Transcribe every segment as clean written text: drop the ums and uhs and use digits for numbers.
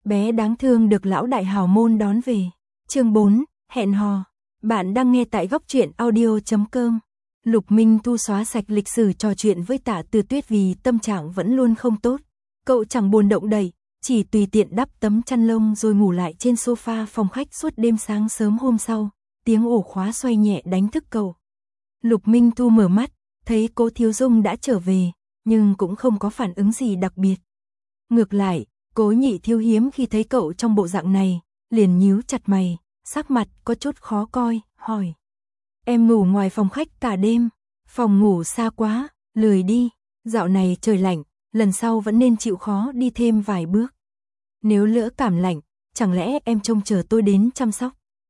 bé đáng thương được lão đại hào môn đón về. Chương 4, hẹn hò. Bạn đang nghe tại góc truyện audio.com. Lục Minh Thu xóa sạch lịch sử trò chuyện với Tạ Từ Tuyết vì tâm trạng vẫn luôn không tốt. Cậu chẳng buồn động đậy, chỉ tùy tiện đắp tấm chăn lông rồi ngủ lại trên sofa phòng khách suốt đêm. Sáng sớm hôm sau, tiếng ổ khóa xoay nhẹ đánh thức cậu. Lục Minh Thu mở mắt, thấy Cố Thiếu Dung đã trở về, nhưng cũng không có phản ứng gì đặc biệt. Ngược lại, Cố Nhị Thiếu hiếm khi thấy cậu trong bộ dạng này, liền nhíu chặt mày, sắc mặt có chút khó coi, hỏi. Em ngủ ngoài phòng khách cả đêm, phòng ngủ xa quá, lười đi, dạo này trời lạnh, lần sau vẫn nên chịu khó đi thêm vài bước. Nếu lỡ cảm lạnh, chẳng lẽ em trông chờ tôi đến chăm sóc?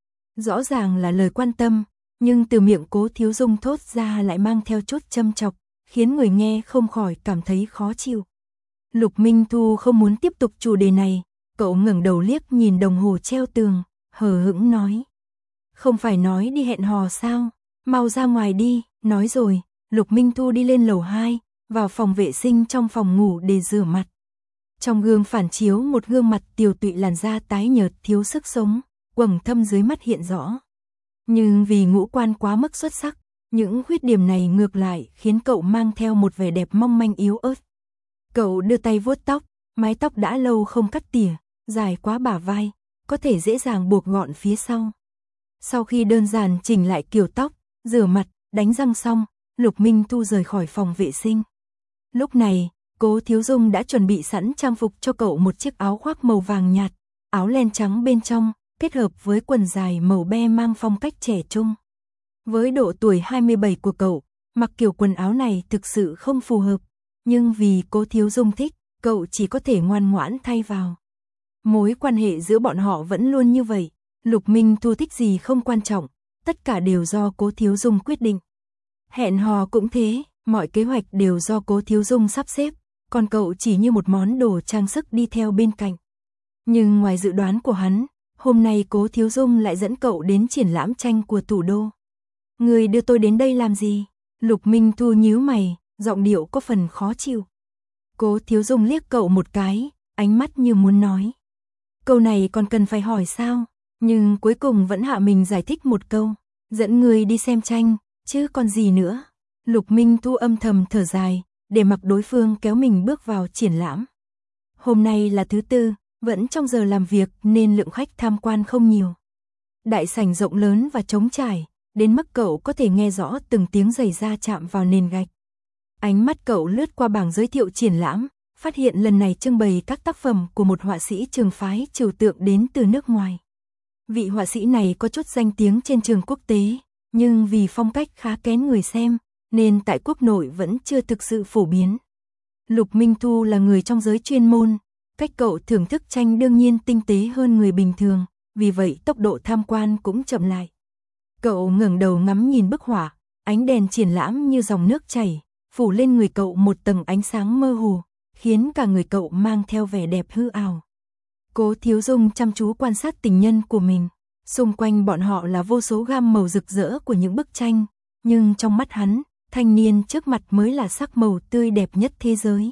Rõ ràng là lời quan tâm, nhưng từ miệng Cố Thiếu Dung thốt ra lại mang theo chút châm chọc, khiến người nghe không khỏi cảm thấy khó chịu. Lục Minh Thu không muốn tiếp tục chủ đề này, cậu ngẩng đầu liếc nhìn đồng hồ treo tường, hờ hững nói. Không phải nói đi hẹn hò sao, mau ra ngoài đi. Nói rồi, Lục Minh Thu đi lên lầu 2, vào phòng vệ sinh trong phòng ngủ để rửa mặt. Trong gương phản chiếu một gương mặt tiều tụy, làn da tái nhợt thiếu sức sống, quầng thâm dưới mắt hiện rõ. Nhưng vì ngũ quan quá mức xuất sắc, những khuyết điểm này ngược lại khiến cậu mang theo một vẻ đẹp mong manh yếu ớt. Cậu đưa tay vuốt tóc, mái tóc đã lâu không cắt tỉa, dài quá bả vai, có thể dễ dàng buộc gọn phía sau. Sau khi đơn giản chỉnh lại kiểu tóc, rửa mặt, đánh răng xong, Lục Minh Thu rời khỏi phòng vệ sinh. Lúc này, Cố Thiếu Dung đã chuẩn bị sẵn trang phục cho cậu một chiếc áo khoác màu vàng nhạt, áo len trắng bên trong, kết hợp với quần dài màu be mang phong cách trẻ trung. Với độ tuổi 27 của cậu, mặc kiểu quần áo này thực sự không phù hợp, nhưng vì Cố Thiếu Dung thích, cậu chỉ có thể ngoan ngoãn thay vào. Mối quan hệ giữa bọn họ vẫn luôn như vậy, Lục Minh Thu thích gì không quan trọng, tất cả đều do Cố Thiếu Dung quyết định. Hẹn hò cũng thế, mọi kế hoạch đều do Cố Thiếu Dung sắp xếp, còn cậu chỉ như một món đồ trang sức đi theo bên cạnh. Nhưng ngoài dự đoán của hắn, hôm nay Cố Thiếu Dung lại dẫn cậu đến triển lãm tranh của thủ đô. Người đưa tôi đến đây làm gì? Lục Minh Thu nhíu mày, giọng điệu có phần khó chịu. Cố Thiếu Dung liếc cậu một cái, ánh mắt như muốn nói. Câu này còn cần phải hỏi sao? Nhưng cuối cùng vẫn hạ mình giải thích một câu. Dẫn người đi xem tranh, chứ còn gì nữa. Lục Minh Thu âm thầm thở dài, để mặc đối phương kéo mình bước vào triển lãm. Hôm nay là thứ tư, vẫn trong giờ làm việc nên lượng khách tham quan không nhiều. Đại sảnh rộng lớn và trống trải, đến mức cậu có thể nghe rõ từng tiếng giày da chạm vào nền gạch. Ánh mắt cậu lướt qua bảng giới thiệu triển lãm, phát hiện lần này trưng bày các tác phẩm của một họa sĩ trường phái trừu tượng đến từ nước ngoài. Vị họa sĩ này có chút danh tiếng trên trường quốc tế, nhưng vì phong cách khá kén người xem, nên tại quốc nội vẫn chưa thực sự phổ biến. Lục Minh Thu là người trong giới chuyên môn, cách cậu thưởng thức tranh đương nhiên tinh tế hơn người bình thường, vì vậy tốc độ tham quan cũng chậm lại. Cậu ngẩng đầu ngắm nhìn bức họa, ánh đèn triển lãm như dòng nước chảy, phủ lên người cậu một tầng ánh sáng mơ hồ, khiến cả người cậu mang theo vẻ đẹp hư ảo. Cố Thiếu Dung chăm chú quan sát tình nhân của mình, xung quanh bọn họ là vô số gam màu rực rỡ của những bức tranh, nhưng trong mắt hắn, thanh niên trước mặt mới là sắc màu tươi đẹp nhất thế giới.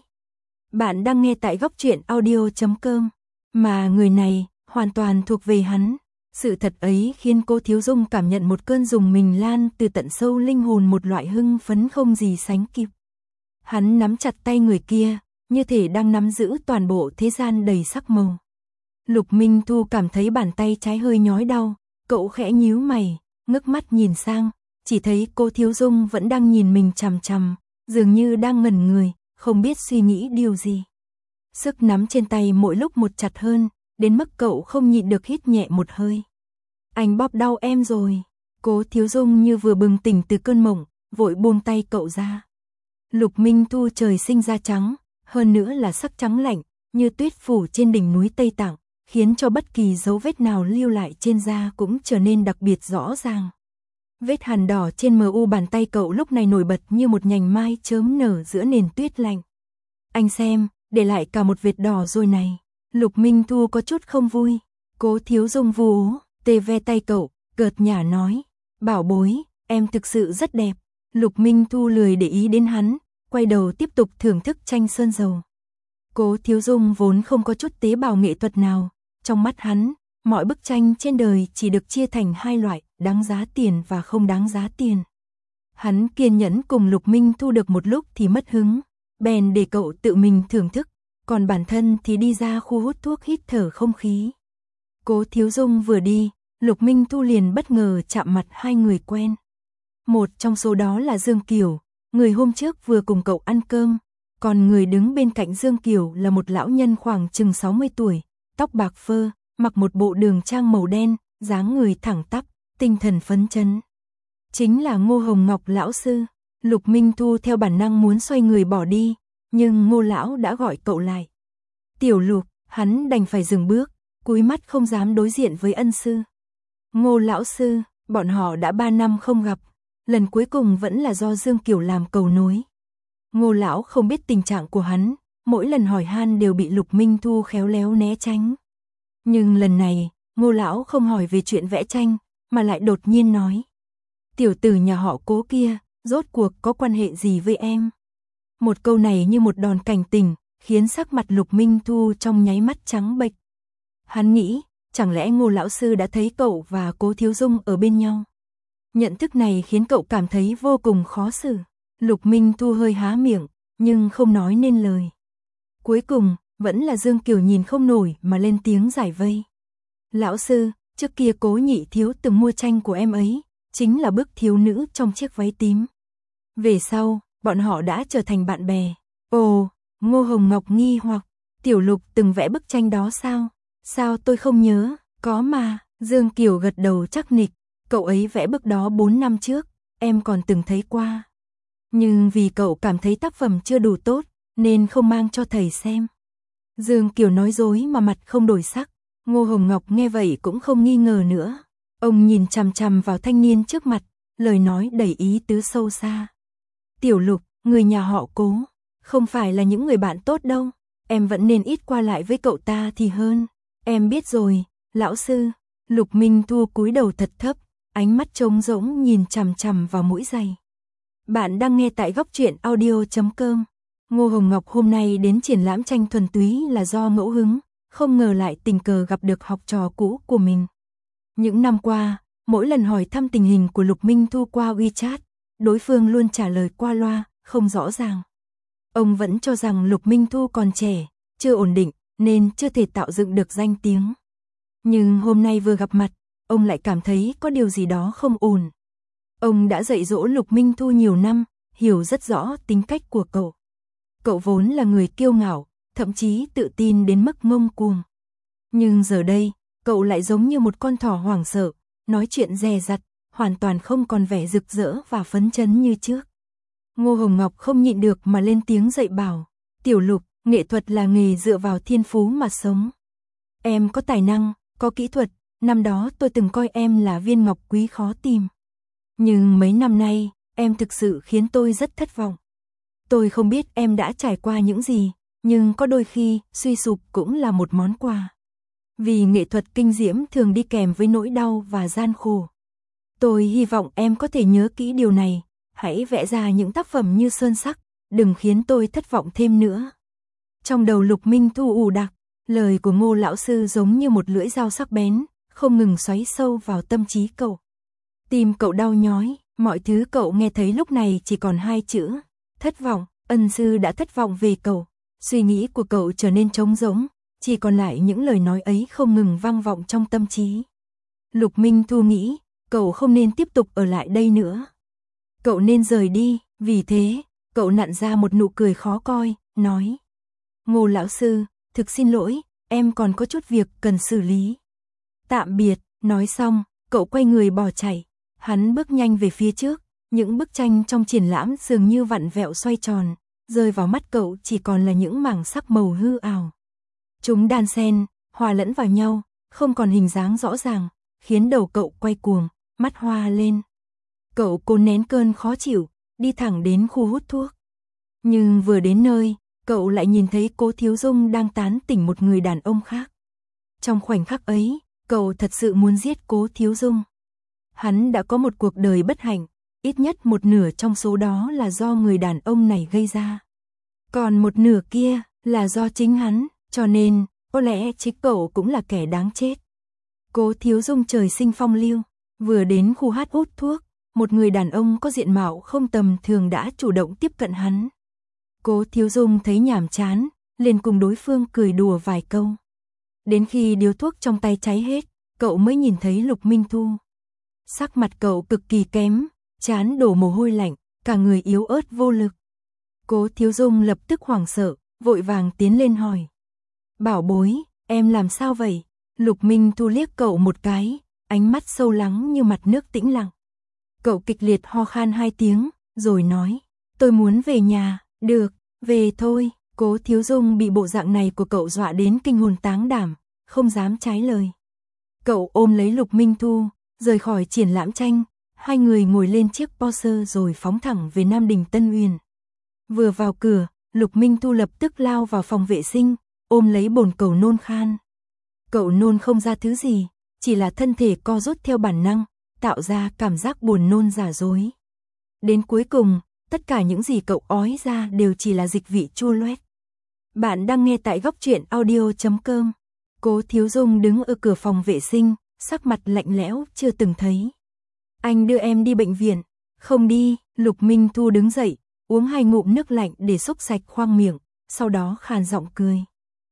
Bạn đang nghe tại góc truyện audio.com, mà người này hoàn toàn thuộc về hắn. Sự thật ấy khiến Cố Thiếu Dung cảm nhận một cơn rùng mình lan từ tận sâu linh hồn, một loại hưng phấn không gì sánh kịp. Hắn nắm chặt tay người kia, như thể đang nắm giữ toàn bộ thế gian đầy sắc màu. Lục Minh Thu cảm thấy bàn tay trái hơi nhói đau, cậu khẽ nhíu mày, ngước mắt nhìn sang, chỉ thấy Cố Thiếu Dung vẫn đang nhìn mình chằm chằm, dường như đang ngẩn người, không biết suy nghĩ điều gì. Sức nắm trên tay mỗi lúc một chặt hơn, đến mức cậu không nhịn được hít nhẹ một hơi. Anh bóp đau em rồi. Cố Thiếu Dung như vừa bừng tỉnh từ cơn mộng, vội buông tay cậu ra. Lục Minh Thu trời sinh da trắng, hơn nữa là sắc trắng lạnh, như tuyết phủ trên đỉnh núi Tây Tạng, khiến cho bất kỳ dấu vết nào lưu lại trên da cũng trở nên đặc biệt rõ ràng. Vết hằn đỏ trên mu bàn tay cậu lúc này nổi bật như một nhành mai chớm nở giữa nền tuyết lạnh. Anh xem, để lại cả một vệt đỏ rồi này. Lục Minh Thu có chút không vui. Cố Thiếu Dung vu ố, tê ve tay cậu, cợt nhả nói. Bảo bối, em thực sự rất đẹp. Lục Minh Thu lười để ý đến hắn, quay đầu tiếp tục thưởng thức tranh sơn dầu. Cố Thiếu Dung vốn không có chút tế bào nghệ thuật nào, Trong mắt hắn, mọi bức tranh trên đời chỉ được chia thành hai loại, đáng giá tiền và không đáng giá tiền. Hắn kiên nhẫn cùng Lục Minh Thu được một lúc thì mất hứng, bèn để cậu tự mình thưởng thức, còn bản thân thì đi ra khu hút thuốc hít thở không khí. Cố Thiếu Dung vừa đi, Lục Minh Thu liền bất ngờ chạm mặt hai người quen. Một trong số đó là Dương Kiều, người hôm trước vừa cùng cậu ăn cơm, còn người đứng bên cạnh Dương Kiều là một lão nhân khoảng chừng 60 tuổi, tóc bạc phơ, mặc một bộ đường trang màu đen, dáng người thẳng tắp, tinh thần phấn chấn. Chính là Ngô Hồng Ngọc lão sư. Lục Minh Thu theo bản năng muốn xoay người bỏ đi, nhưng Ngô lão đã gọi cậu lại. Tiểu Lục, hắn đành phải dừng bước, cúi mắt không dám đối diện với ân sư. Ngô lão sư, bọn họ đã 3 năm không gặp, lần cuối cùng vẫn là do Dương Kiều làm cầu nối. Ngô lão không biết tình trạng của hắn, mỗi lần hỏi han đều bị Lục Minh Thu khéo léo né tránh. Nhưng lần này, Ngô lão không hỏi về chuyện vẽ tranh, mà lại đột nhiên nói: "Tiểu tử nhà họ Cố kia, rốt cuộc có quan hệ gì với em?" Một câu này như một đòn cảnh tỉnh, khiến sắc mặt Lục Minh Thu trong nháy mắt trắng bệch. Hắn nghĩ, chẳng lẽ Ngô lão sư đã thấy cậu và Cố Thiếu Dung ở bên nhau? Nhận thức này khiến cậu cảm thấy vô cùng khó xử. Lục Minh Thu hơi há miệng, nhưng không nói nên lời. Cuối cùng, vẫn là Dương Kiều nhìn không nổi mà lên tiếng giải vây. "Lão sư, trước kia Cố nhị thiếu từng mua tranh của em ấy, chính là bức thiếu nữ trong chiếc váy tím. Về sau, bọn họ đã trở thành bạn bè." Ồ, Ngô Hồng Ngọc nghi hoặc, Tiểu Lục từng vẽ bức tranh đó sao? Sao tôi không nhớ, có mà, Dương Kiều gật đầu chắc nịch, cậu ấy vẽ bức đó 4 năm trước, em còn từng thấy qua. Nhưng vì cậu cảm thấy tác phẩm chưa đủ tốt, nên không mang cho thầy xem. Dương Kiều nói dối mà mặt không đổi sắc, Ngô Hồng Ngọc nghe vậy cũng không nghi ngờ nữa. Ông nhìn chằm chằm vào thanh niên trước mặt, lời nói đầy ý tứ sâu xa. "Tiểu Lục, người nhà họ Cố, không phải là những người bạn tốt đâu, em vẫn nên ít qua lại với cậu ta thì hơn." "Em biết rồi, lão sư." Lục Minh Thu cúi đầu thật thấp, ánh mắt trống rỗng nhìn chằm chằm vào mũi giày. Bạn đang nghe tại góc truyện audio.com. Ngô Hồng Ngọc hôm nay đến triển lãm tranh thuần túy là do ngẫu hứng, không ngờ lại tình cờ gặp được học trò cũ của mình. Những năm qua, mỗi lần hỏi thăm tình hình của Lục Minh Thu qua WeChat, đối phương luôn trả lời qua loa, không rõ ràng. Ông vẫn cho rằng Lục Minh Thu còn trẻ, chưa ổn định, nên chưa thể tạo dựng được danh tiếng. Nhưng hôm nay vừa gặp mặt, ông lại cảm thấy có điều gì đó không ổn. Ông đã dạy dỗ Lục Minh Thu nhiều năm, hiểu rất rõ tính cách của cậu. Cậu vốn là người kiêu ngạo, thậm chí tự tin đến mức ngông cuồng. Nhưng giờ đây, cậu lại giống như một con thỏ hoảng sợ, nói chuyện dè dặt, hoàn toàn không còn vẻ rực rỡ và phấn chấn như trước. Ngô Hồng Ngọc không nhịn được mà lên tiếng dạy bảo: "Tiểu Lục, nghệ thuật là nghề dựa vào thiên phú mà sống. Em có tài năng, có kỹ thuật, năm đó tôi từng coi em là viên ngọc quý khó tìm. Nhưng mấy năm nay, em thực sự khiến tôi rất thất vọng. Tôi không biết em đã trải qua những gì, nhưng có đôi khi, suy sụp cũng là một món quà. Vì nghệ thuật kinh diễm thường đi kèm với nỗi đau và gian khổ. Tôi hy vọng em có thể nhớ kỹ điều này, hãy vẽ ra những tác phẩm như sơn sắc, đừng khiến tôi thất vọng thêm nữa." Trong đầu Lục Minh Thu ù đặc, lời của Ngô lão sư giống như một lưỡi dao sắc bén, không ngừng xoáy sâu vào tâm trí cậu. Tim cậu đau nhói, mọi thứ cậu nghe thấy lúc này chỉ còn hai chữ: thất vọng. Ân sư đã thất vọng về cậu, suy nghĩ của cậu trở nên trống rỗng, chỉ còn lại những lời nói ấy không ngừng vang vọng trong tâm trí. Lục Minh Thu nghĩ, cậu không nên tiếp tục ở lại đây nữa. Cậu nên rời đi, vì thế, cậu nặn ra một nụ cười khó coi, nói: "Ngô lão sư, thực xin lỗi, em còn có chút việc cần xử lý. Tạm biệt." Nói xong, cậu quay người bỏ chạy. Hắn bước nhanh về phía trước, những bức tranh trong triển lãm dường như vặn vẹo xoay tròn, rơi vào mắt cậu chỉ còn là những mảng sắc màu hư ảo. Chúng đan xen, hòa lẫn vào nhau, không còn hình dáng rõ ràng, khiến đầu cậu quay cuồng, mắt hoa lên. Cậu cố nén cơn khó chịu, đi thẳng đến khu hút thuốc. Nhưng vừa đến nơi, cậu lại nhìn thấy Cố Thiếu Dung đang tán tỉnh một người đàn ông khác. Trong khoảnh khắc ấy, cậu thật sự muốn giết Cố Thiếu Dung. Hắn đã có một cuộc đời bất hạnh, ít nhất một nửa trong số đó là do người đàn ông này gây ra. Còn một nửa kia là do chính hắn, cho nên Có lẽ chính cậu cũng là kẻ đáng chết. Cố Thiếu Dung trời sinh phong lưu, vừa đến khu hát hút thuốc, một người đàn ông có diện mạo không tầm thường đã chủ động tiếp cận hắn. Cố Thiếu Dung thấy nhàm chán, liền cùng đối phương cười đùa vài câu. Đến khi điếu thuốc trong tay cháy hết, cậu mới nhìn thấy Lục Minh Thu. Sắc mặt cậu cực kỳ kém, trán đổ mồ hôi lạnh, cả người yếu ớt vô lực. Cố Thiếu Dung lập tức hoảng sợ, vội vàng tiến lên hỏi. Bảo bối, em làm sao vậy? Lục Minh Thu liếc cậu một cái, ánh mắt sâu lắng như mặt nước tĩnh lặng. Cậu kịch liệt ho khan 2 tiếng, rồi nói. Tôi muốn về nhà. Được, về thôi. Cố Thiếu Dung bị bộ dạng này của cậu dọa đến kinh hồn táng đảm, không dám trái lời. Cậu ôm lấy Lục Minh Thu, rời khỏi triển lãm tranh, hai người ngồi lên chiếc Porsche rồi phóng thẳng về Nam Đình Tân Uyển. Vừa vào cửa, Lục Minh Thu lập tức lao vào phòng vệ sinh, ôm lấy bồn cầu nôn khan. Cậu nôn không ra thứ gì, chỉ là thân thể co rút theo bản năng, tạo ra cảm giác buồn nôn giả dối. Đến cuối cùng, tất cả những gì cậu ói ra đều chỉ là dịch vị chua loét. Bạn đang nghe tại góc truyện audio.com. Cố Thiếu Dung đứng ở cửa phòng vệ sinh, sắc mặt lạnh lẽo chưa từng thấy. Anh đưa em đi bệnh viện. Không đi. Lục Minh Thu đứng dậy, uống 2 ngụm nước lạnh để xúc sạch khoang miệng, sau đó khàn giọng cười.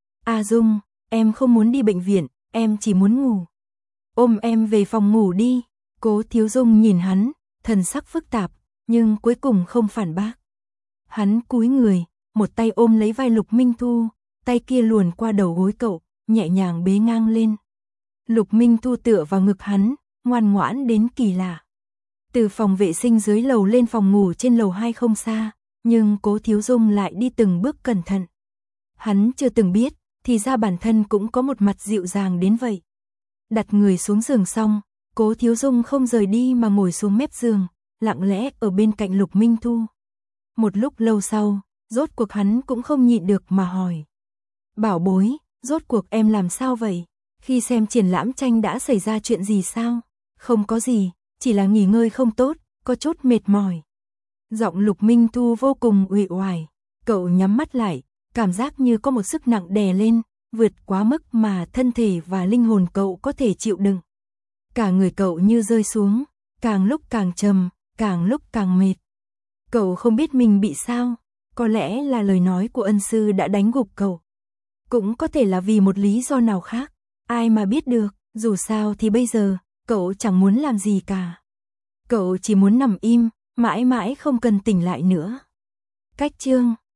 A Dung, em không muốn đi bệnh viện, em chỉ muốn ngủ. Ôm em về phòng ngủ đi. Cố Thiếu Dung nhìn hắn, thần sắc phức tạp, nhưng cuối cùng không phản bác. Hắn cúi người, một tay ôm lấy vai Lục Minh Thu, tay kia luồn qua đầu gối cậu, nhẹ nhàng bế ngang lên. Lục Minh Thu tựa vào ngực hắn, ngoan ngoãn đến kỳ lạ. Từ phòng vệ sinh dưới lầu lên phòng ngủ trên lầu 2 không xa, nhưng Cố Thiếu Dung lại đi từng bước cẩn thận. Hắn chưa từng biết, thì ra bản thân cũng có một mặt dịu dàng đến vậy. Đặt người xuống giường xong, Cố Thiếu Dung không rời đi mà ngồi xuống mép giường, lặng lẽ ở bên cạnh Lục Minh Thu. Một lúc lâu sau, rốt cuộc hắn cũng không nhịn được mà hỏi. Bảo bối, rốt cuộc em làm sao vậy? Khi xem triển lãm tranh đã xảy ra chuyện gì sao? Không có gì, chỉ là nghỉ ngơi không tốt, có chút mệt mỏi. Giọng Lục Minh Thu vô cùng uể oải, cậu nhắm mắt lại, cảm giác như có một sức nặng đè lên, vượt quá mức mà thân thể và linh hồn cậu có thể chịu đựng. Cả người cậu như rơi xuống, càng lúc càng trầm, càng lúc càng mệt. Cậu không biết mình bị sao, có lẽ là lời nói của ân sư đã đánh gục cậu. Cũng có thể là vì một lý do nào khác, ai mà biết được, dù sao thì bây giờ, cậu chẳng muốn làm gì cả. Cậu chỉ muốn nằm im, mãi mãi không cần tỉnh lại nữa. Cách chương